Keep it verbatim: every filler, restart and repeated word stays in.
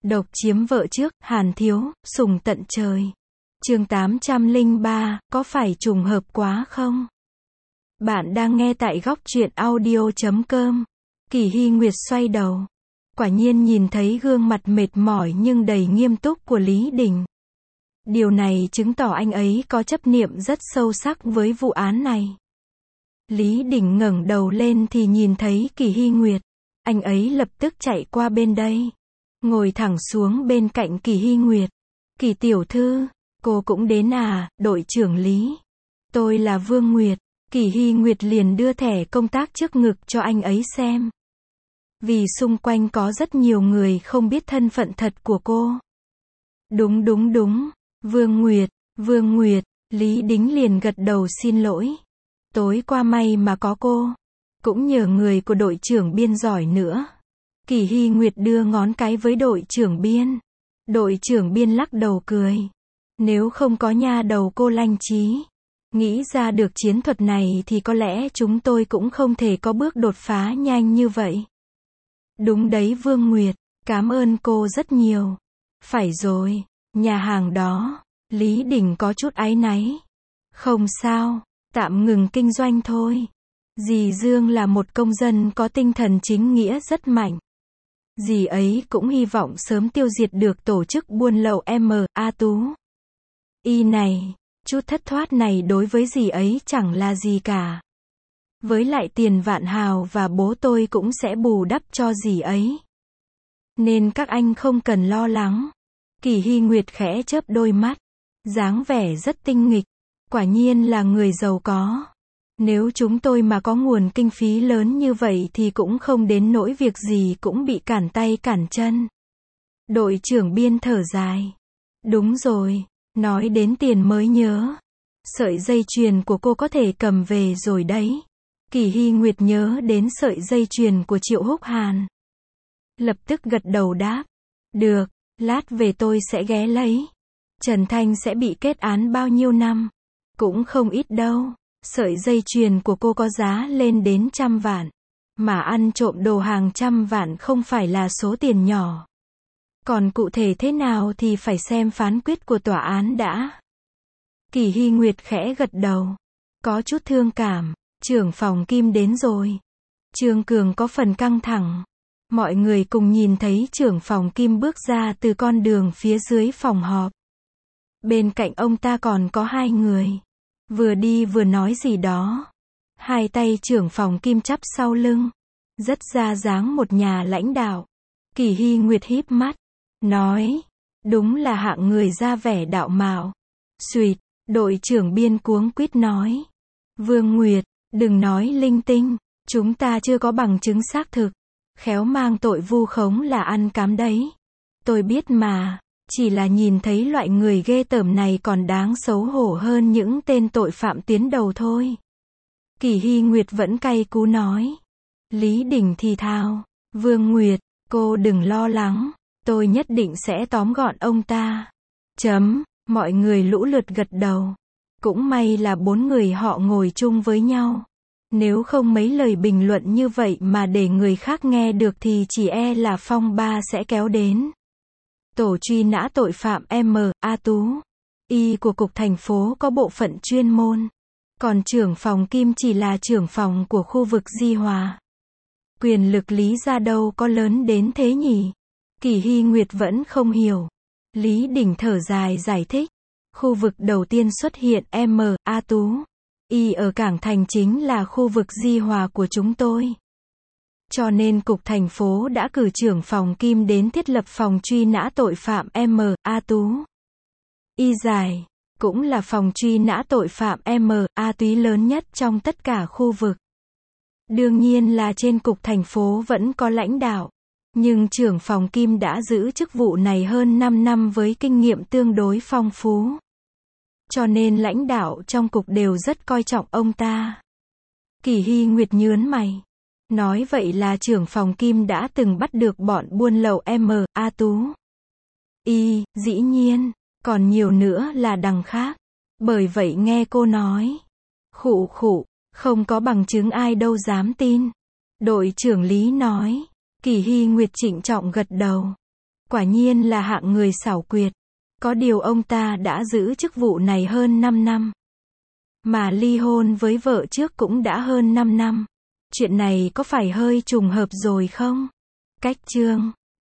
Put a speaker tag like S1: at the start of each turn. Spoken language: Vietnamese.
S1: Độc chiếm vợ trước, Hàn Thiếu, sùng tận trời. Chương tám trăm lẻ ba, có phải trùng hợp quá không? Bạn đang nghe tại góc truyện audio chấm com. Kỳ Hy Nguyệt xoay đầu. Quả nhiên nhìn thấy gương mặt mệt mỏi nhưng đầy nghiêm túc của Lý Đình. Điều này chứng tỏ anh ấy có chấp niệm rất sâu sắc với vụ án này. Lý Đình ngẩng đầu lên thì nhìn thấy Kỳ Hy Nguyệt. Anh ấy lập tức chạy qua bên đây. Ngồi thẳng xuống bên cạnh Kỳ Hy Nguyệt. Kỳ tiểu thư, cô cũng đến à, đội trưởng Lý. Tôi là Vương Nguyệt. Kỳ Hy Nguyệt liền đưa thẻ công tác trước ngực cho anh ấy xem. Vì xung quanh có rất nhiều người không biết thân phận thật của cô. Đúng đúng đúng, Vương Nguyệt, Vương Nguyệt, Lý Đính liền gật đầu xin lỗi. Tối qua may mà có cô. Cũng nhờ người của đội trưởng Biên giỏi nữa. Kỳ Hy Nguyệt đưa ngón cái với đội trưởng Biên. Đội trưởng Biên lắc đầu cười. Nếu không có nha đầu cô Lanh Trí nghĩ ra được chiến thuật này thì có lẽ chúng tôi cũng không thể có bước đột phá nhanh như vậy. Đúng đấy Vương Nguyệt, cảm ơn cô rất nhiều. Phải rồi, nhà hàng đó, Lý Đình có chút áy náy. Không sao, tạm ngừng kinh doanh thôi. Dì Dương là một công dân có tinh thần chính nghĩa rất mạnh. Dì ấy cũng hy vọng sớm tiêu diệt được tổ chức buôn lậu M A Tú. Y này, chút thất thoát này đối với dì ấy chẳng là gì cả. Với lại tiền Vạn Hào và bố tôi cũng sẽ bù đắp cho dì ấy. Nên các anh không cần lo lắng. Kỳ Hy Nguyệt khẽ chớp đôi mắt. Dáng vẻ rất tinh nghịch. Quả nhiên là người giàu có. Nếu chúng tôi mà có nguồn kinh phí lớn như vậy thì cũng không đến nỗi việc gì cũng bị cản tay cản chân. Đội trưởng Biên thở dài. Đúng rồi, nói đến tiền mới nhớ. Sợi dây chuyền của cô có thể cầm về rồi đấy. Kỳ Hy Nguyệt nhớ đến sợi dây chuyền của Triệu Húc Hàn. Lập tức gật đầu đáp. Được, lát về tôi sẽ ghé lấy. Trần Thanh sẽ bị kết án bao nhiêu năm? Cũng không ít đâu. Sợi dây chuyền của cô có giá lên đến trăm vạn. Mà ăn trộm đồ hàng trăm vạn không phải là số tiền nhỏ. Còn cụ thể thế nào thì phải xem phán quyết của tòa án đã. Kỳ Hy Nguyệt khẽ gật đầu. Có chút thương cảm. Trưởng phòng Kim đến rồi. Trương Cường có phần căng thẳng. Mọi người cùng nhìn thấy trưởng phòng Kim bước ra từ con đường phía dưới phòng họp. Bên cạnh ông ta còn có hai người. Vừa đi vừa nói gì đó. Hai tay trưởng phòng Kim chắp sau lưng. Rất ra dáng một nhà lãnh đạo. Kỳ Hy Nguyệt híp mắt. Nói. Đúng là hạng người ra vẻ đạo mạo. Xuyệt. Đội trưởng Biên cuống quýt nói. Vương Nguyệt. Đừng nói linh tinh. Chúng ta chưa có bằng chứng xác thực. Khéo mang tội vu khống là ăn cám đấy. Tôi biết mà. Chỉ là nhìn thấy loại người ghê tởm này còn đáng xấu hổ hơn những tên tội phạm tuyến đầu thôi. Kỳ Hy Nguyệt vẫn cay cú nói. Lý Đình thì thào. Vương Nguyệt, cô đừng lo lắng. Tôi nhất định sẽ tóm gọn ông ta. Chấm, mọi người lũ lượt gật đầu. Cũng may là bốn người họ ngồi chung với nhau. Nếu không mấy lời bình luận như vậy mà để người khác nghe được thì chỉ e là phong ba sẽ kéo đến. Tổ truy nã tội phạm M A Tú. Y của cục thành phố có bộ phận chuyên môn. Còn trưởng phòng Kim chỉ là trưởng phòng của khu vực Di Hòa. Quyền lực Lý ra đâu có lớn đến thế nhỉ? Kỳ Hy Nguyệt vẫn không hiểu. Lý Đình thở dài giải thích. Khu vực đầu tiên xuất hiện M A Tú. Y ở Cảng Thành chính là khu vực Di Hòa của chúng tôi. Cho nên cục thành phố đã cử trưởng phòng Kim đến thiết lập phòng truy nã tội phạm M A Tú. Y dài, cũng là phòng truy nã tội phạm M A Túy lớn nhất trong tất cả khu vực. Đương nhiên là trên cục thành phố vẫn có lãnh đạo. Nhưng trưởng phòng Kim đã giữ chức vụ này hơn năm năm với kinh nghiệm tương đối phong phú. Cho nên lãnh đạo trong cục đều rất coi trọng ông ta. Kỳ Hy Nguyệt nhớn mày. Nói vậy là trưởng phòng Kim đã từng bắt được bọn buôn lậu M A Tú. Y, dĩ nhiên, còn nhiều nữa là đằng khác. Bởi vậy nghe cô nói. Khụ khụ, không có bằng chứng ai đâu dám tin. Đội trưởng Lý nói. Kỳ Hy Nguyệt trịnh trọng gật đầu. Quả nhiên là hạng người xảo quyệt. Có điều ông ta đã giữ chức vụ này hơn năm năm. Mà ly hôn với vợ trước cũng đã hơn năm năm. Chuyện này có phải hơi trùng hợp rồi không? Cách chương